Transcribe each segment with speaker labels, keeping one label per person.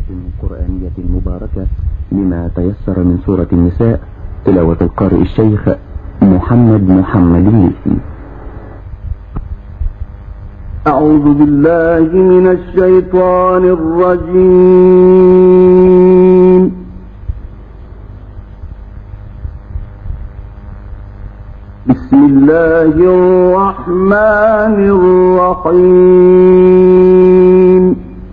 Speaker 1: قرآنية مباركة لما تيسر من سورة النساء، تلاوة القارئ الشيخ محمد الليثي.
Speaker 2: أعوذ بالله من الشيطان الرجيم. بسم الله الرحمن الرحيم.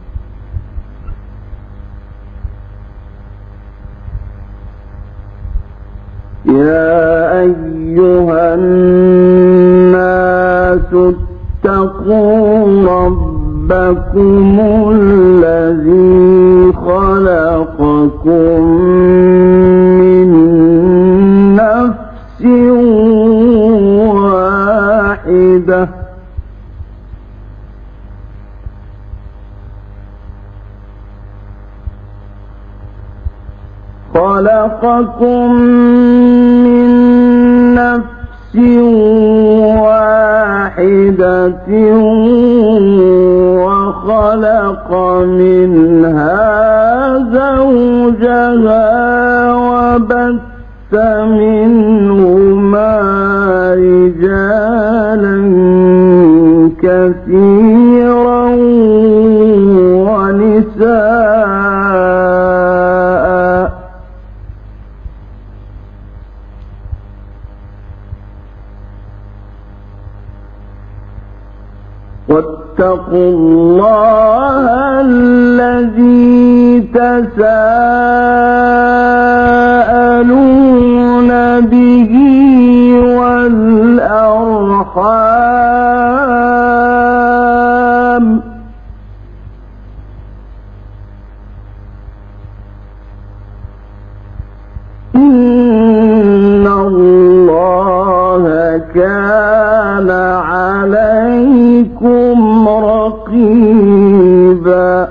Speaker 2: يا أيها الناس اتقوا ربكم الذي خلقكم من نفس واحدة وخلق منها زوجها وبث منهما رجالا كثيرا ونساء. واتقوا الله الذي تساءلون به والأرحام إن الله كان عليكم رقيبا.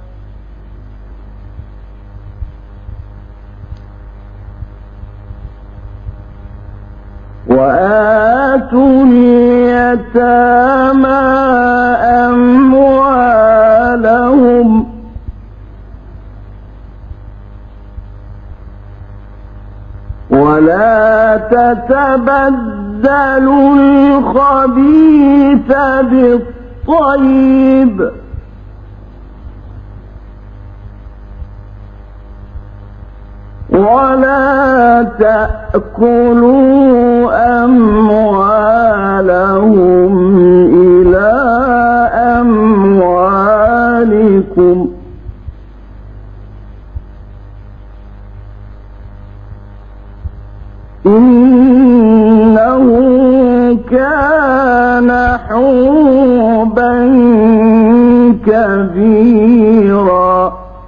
Speaker 2: وآتوا اليتامى أموالهم ولا تتبدلوا الخبيث بالطيب ولا تأكلوا أموالهم إلى أموالكم إنه كان حوبا كبيرا.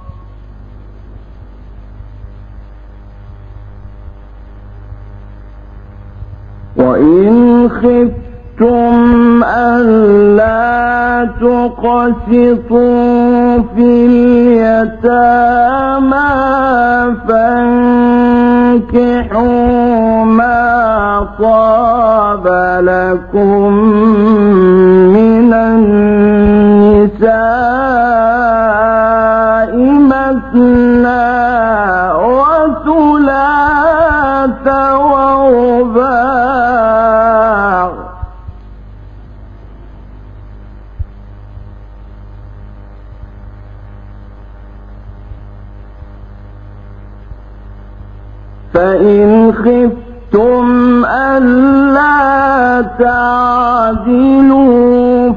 Speaker 2: وإن خفتم ألا تقسطوا في اليتامى فانكحوا ما طاب لكم من النساء مثنى وثلاث ورباع فإن خفتم ألا تعدلوا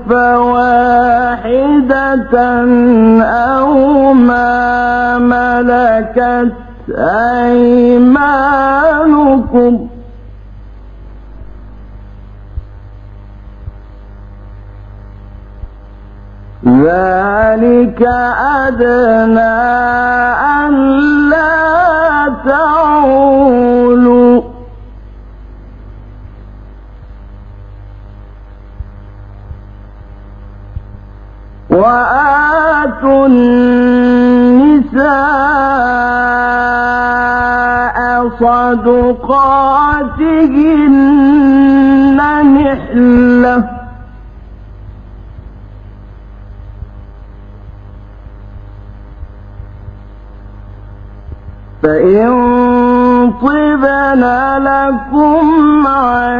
Speaker 2: فواحدة أو ما ملكت أيمانكم ذلك أدنى ألا تعولوا وآتوا النساء صدقاتهن نحلة فإن طبن لكم عن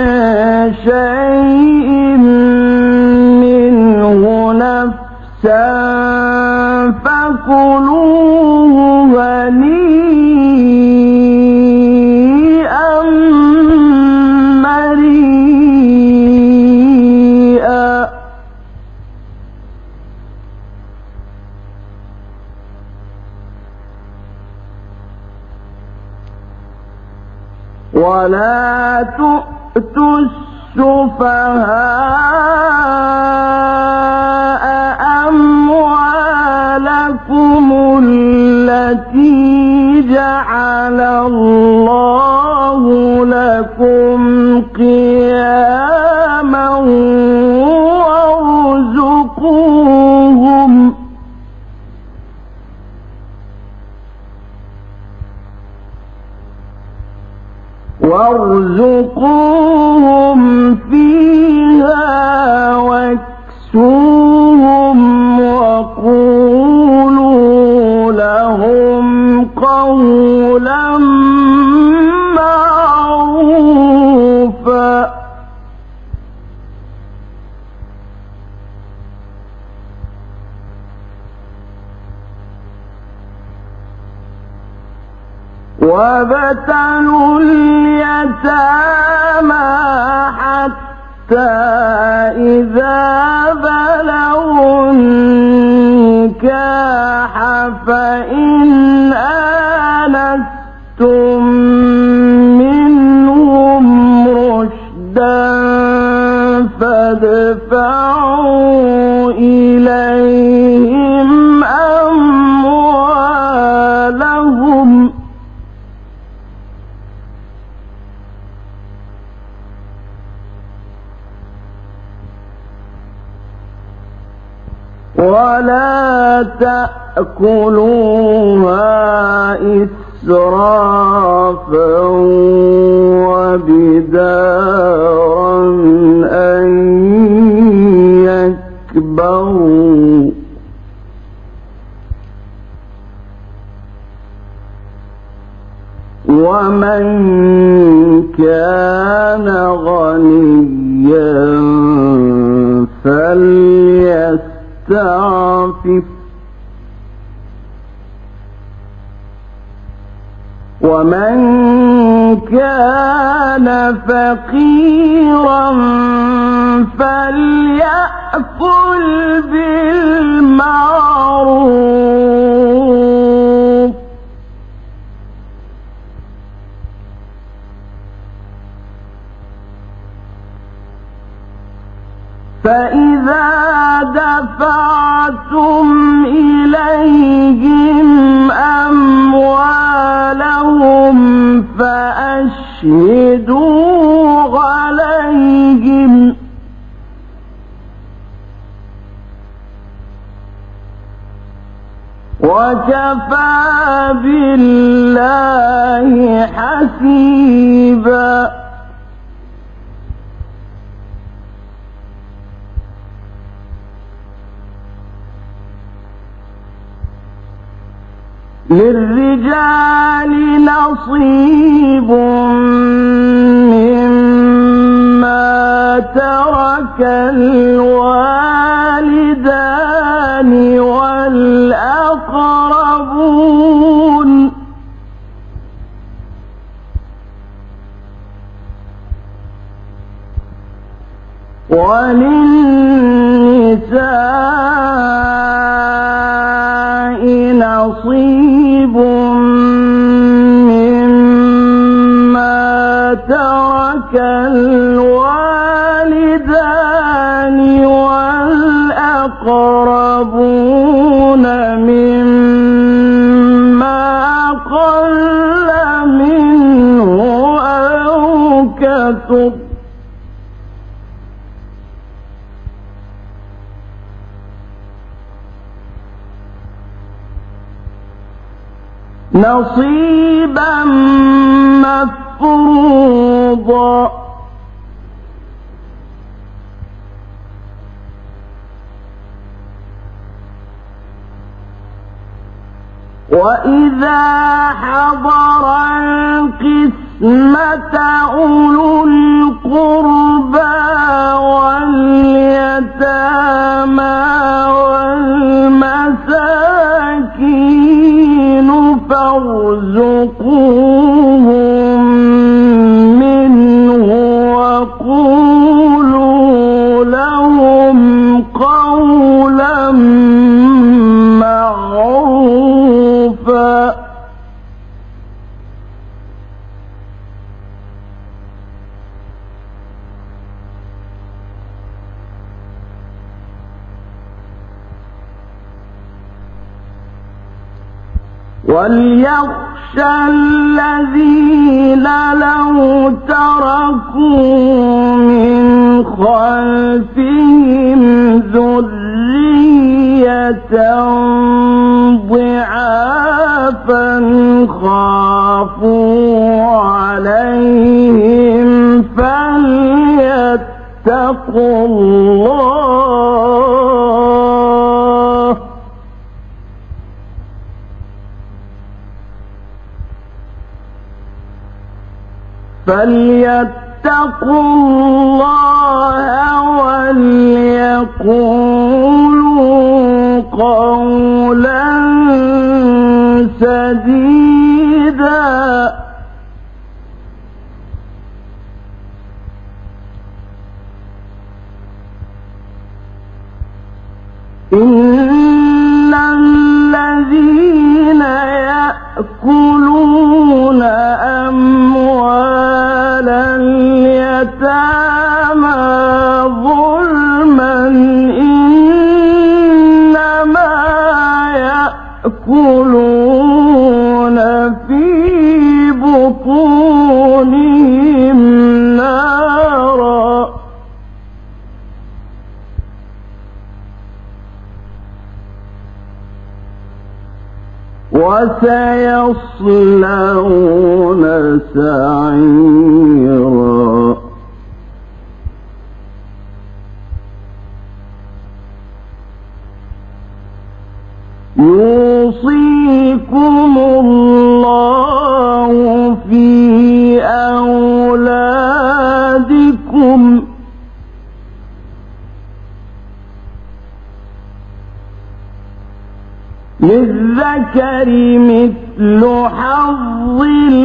Speaker 2: شيء منه نفسا فكلوه هنيئا مريئا. ولا تؤتوا السفهاء أموالكم التي جعل الله لكم قياما وارزقوهم فيها واكسوهم وقولوا لهم قولا معروفا. وابتلوا اليتامى حتى إذا بلغوا النكاح فإن آنستم منهم رشدا فادفعوا إليهم أموالهم ولا تأكلوها إسرافا وبدارا أن يكبروا ومن كان غنيا فليستعفف ومن كان فقيرا فليأكل بالمعروف فإذا دفعتم إليهم أموالهم فأشهدوا عليهم وكفى بالله حسيبا. للرجال نصيب مما ترك الوالدان والأقربون وللنساء نصيب مما ترك الوالدان والأقربون مما قل منه أو كثر نصيبا مفروضا. وإذا حضر القسمة أولو القربى واليتامى والمساكين فارزقوهم منه وقولوا لهم قولا معروفا وليخشى الذين لو تركوا من خلفهم ذرية ضعافا خافوا عليهم فليتقوا الله وليقولوا قولا سديدا إن الذين يأكلون أموال اليتامى ظلما إنما يأكلون في بطونهم نارا وسيصلون سعيرا يوصيكم الله في أولادكم للذكر مثل حظ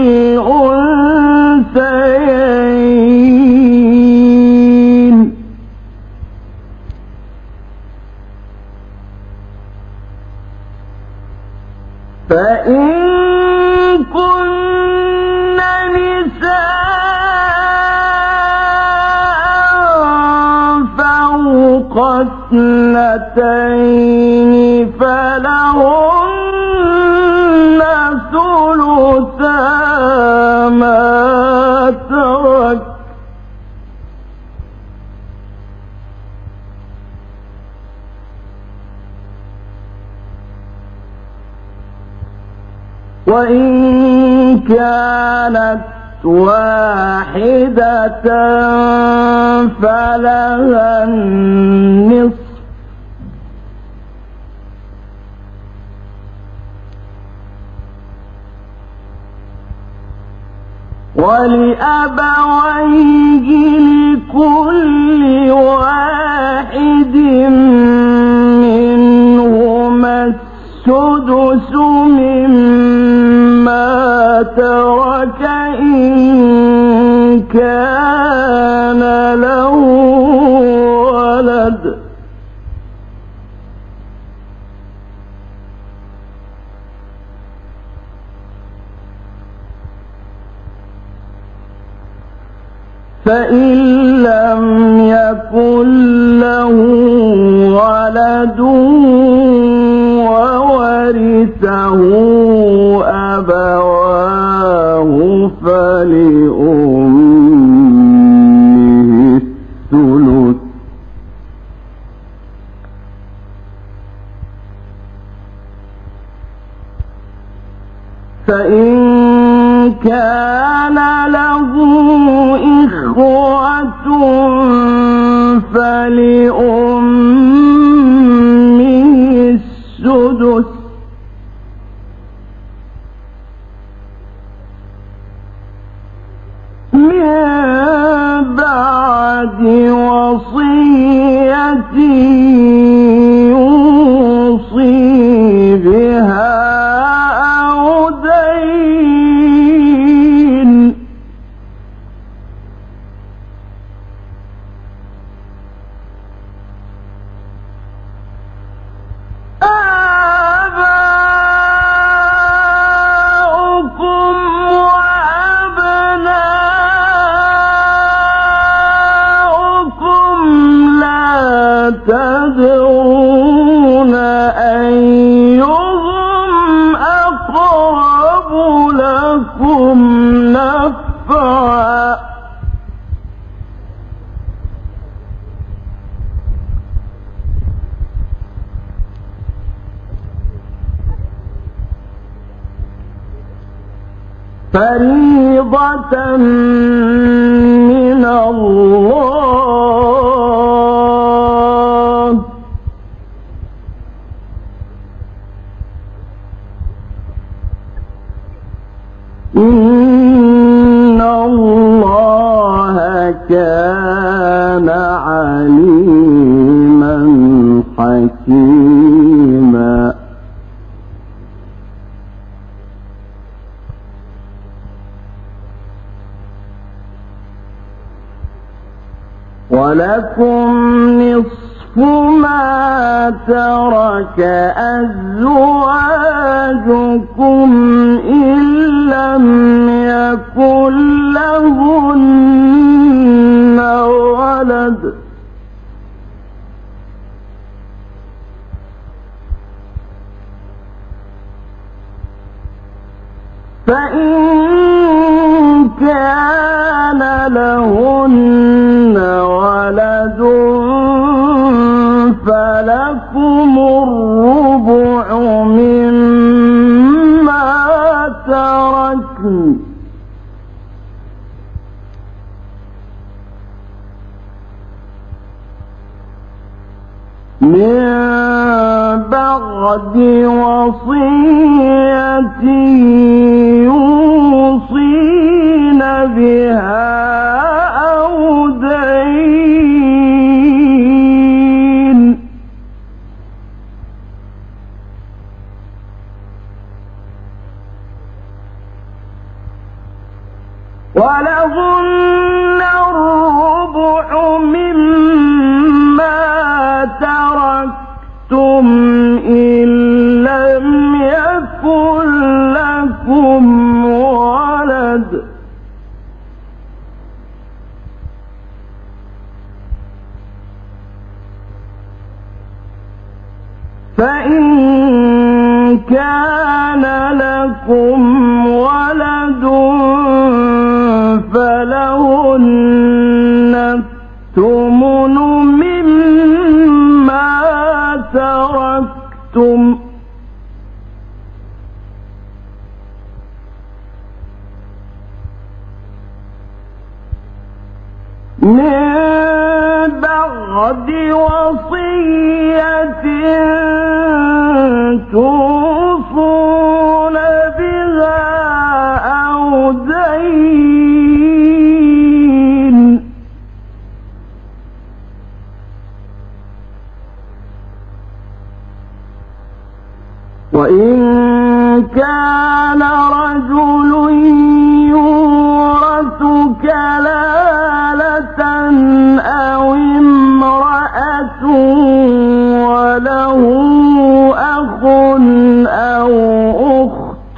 Speaker 2: الأنثيين فإن كن نساء فوق اثنتين فلهن ثلثا ما ترك وإن كانت واحدة فلها النصف ولأبويه لكل واحد منهما السدس مما ترك إن كان له ولد فإن لم يكن له ولد وورثه أبواه فلأمه الثلث فإن كان له إخوة فلأمه السدس يوصي بها أو دين آباؤكم وأبناؤكم لا تدرون أيهم أقرب لكم نفعا فريضة من الله إن الله كان عليما حكيما ولكم نصف ما ترك أزواجكم إن لم يكن لهن ولد فإن كان لهن ولد فلكم الربع مما تركن من بعد وصية يوصين بها أو دين ولهن الربع مما تركتم إن لم يكن لكم ولد فإن كان لكم ولد فلهن الثمن مما تركتم من بعد وصية توصون بها أو دين وإن كان رجل يورث كلالة أو امرأة وله أخ أو أخت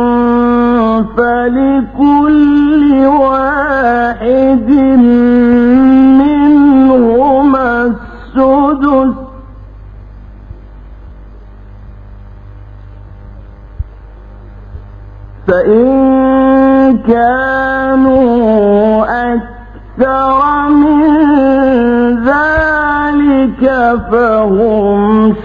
Speaker 2: فلكل واحد منهما السدس فإن كانوا أكثر من ذلك فهم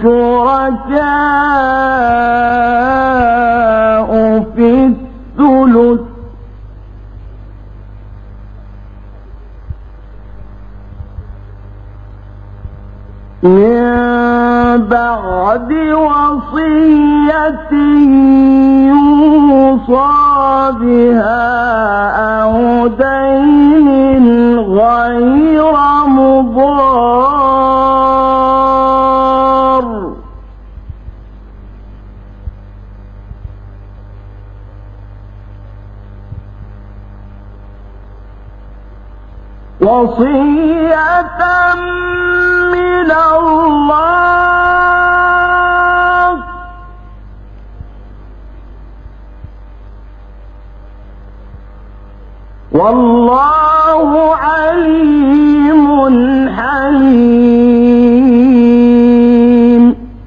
Speaker 2: شركاء في الثلث من بعد وصية يوصى بها أو دين غير مضار وصية من الله والله عليم حليم.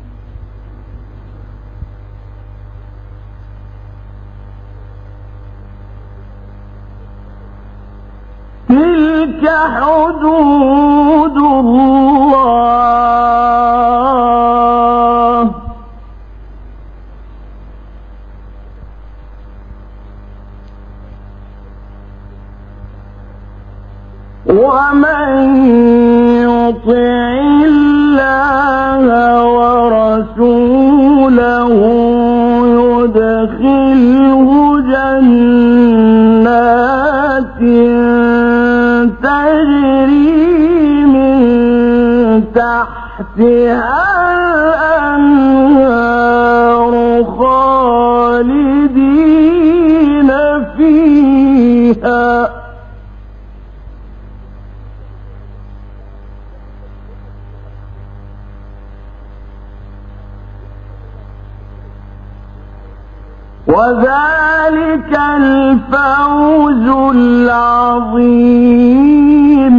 Speaker 2: تلك حدود الله ومن يطع الله ورسوله يدخله جنات تجري من تحتها الأنهار خالدين فيها وذلك الفوز العظيم.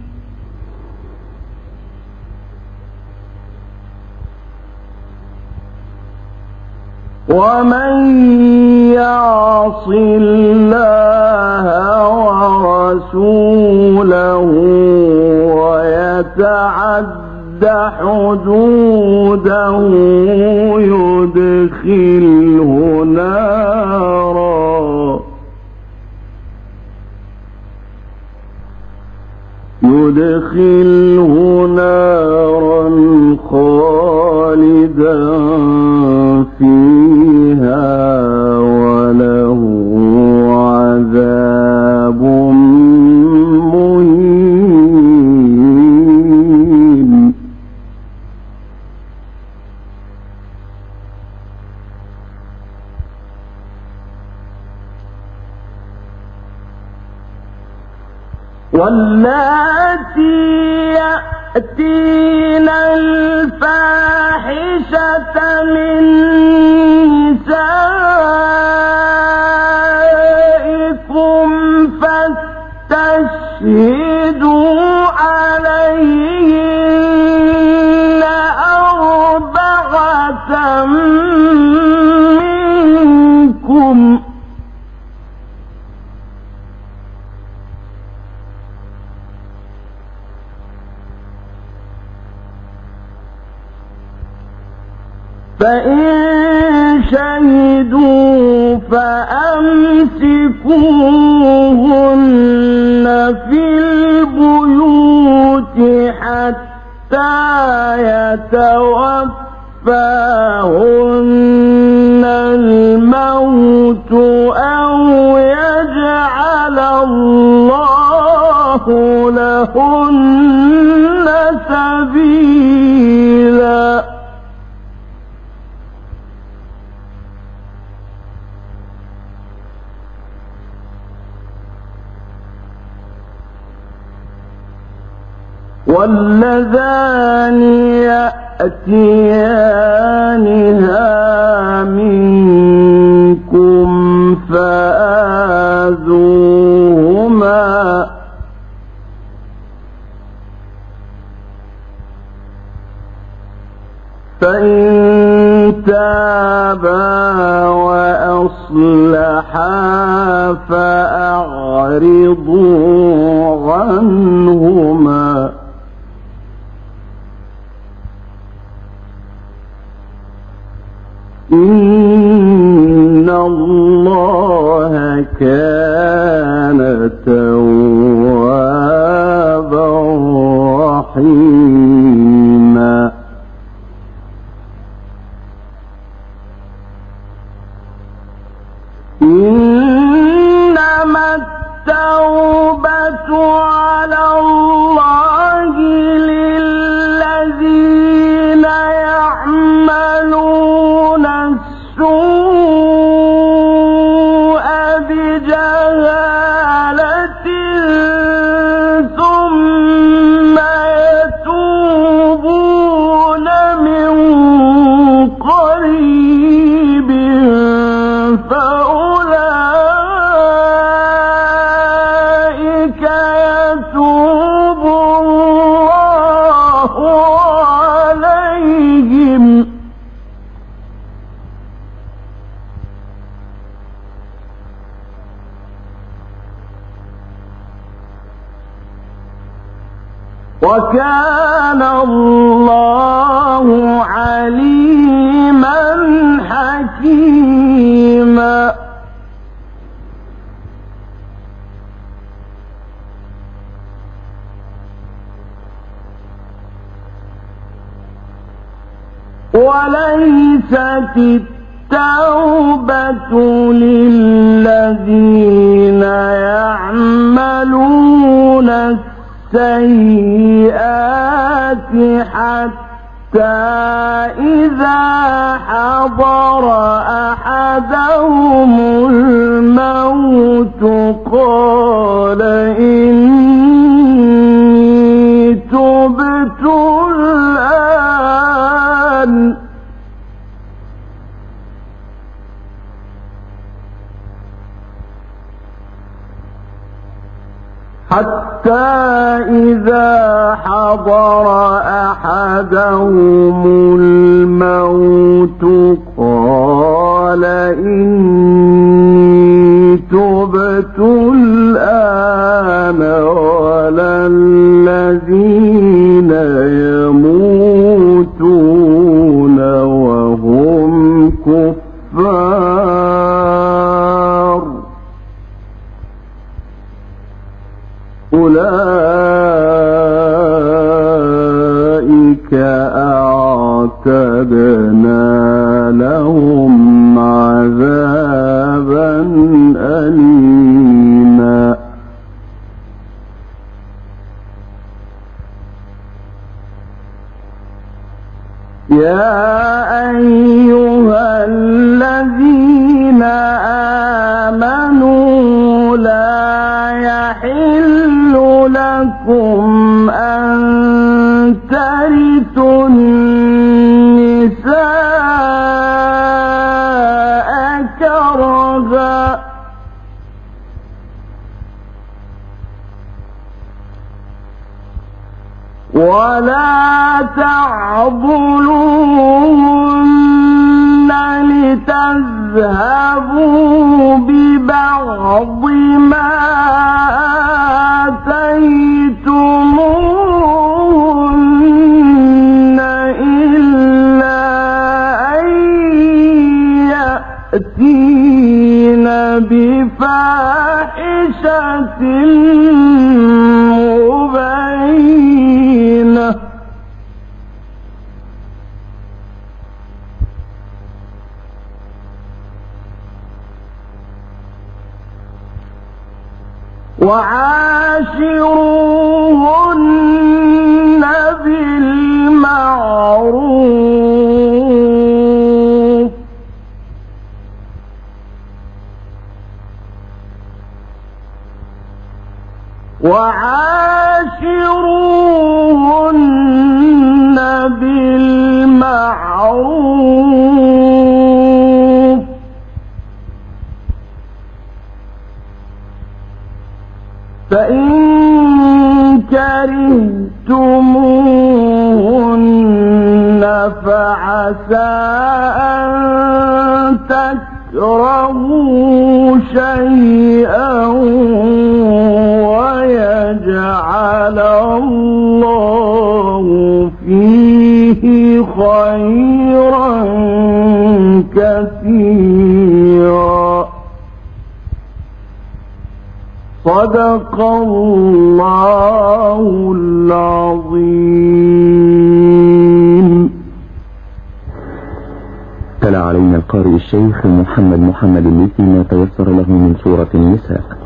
Speaker 2: ومن يعص الله ورسوله ويتعد حدوده يدخله نارا خالدا فيها وله عذاب مهين. واللاتي يأتين الفاحشة من نسائكم فاستشهدوا عليهن أربعة منكم فإن شهدوا فأمسكوهن في البيوت حتى يتوفاهن الموت أو يجعل الله لهن سبيلا. واللذان يأتيانها منكم فآذوهما فإن تابا وأصلحا فأعرضوا عنهما إن الله كان توابا رحيما. إنما التوبة على الله للذين يعملون السوء بجهالة ثم وكان الله عليما حكيما. وليست التوبة للذين يعملون السيئات حتى إذا حضر أحدهم الموت قال إني تبت الآن حتى إذا حضر أحدهم الموت قال إني تبت الآن ولا الذين يموتون وهم كفار أولئك أعتدنا لهم عذابا أليما. يا أيها الذين آمنوا لا يحل لكم أن ترثوا النساء كرها ولا تعضلوهن لتذهبوا ببعض ما آتيتموهن إلا أن يأتين بفاحشة مبينة وعاشروهن بالمعروف فإن كرهتموهن فعسى أن تكرهوا شيئا ويجعل الله فيه خيرا كثيرا. صدق الله العظيم.
Speaker 1: تلا علينا القارئ الشيخ محمد الليثي ما تيسر له من سورة النساء.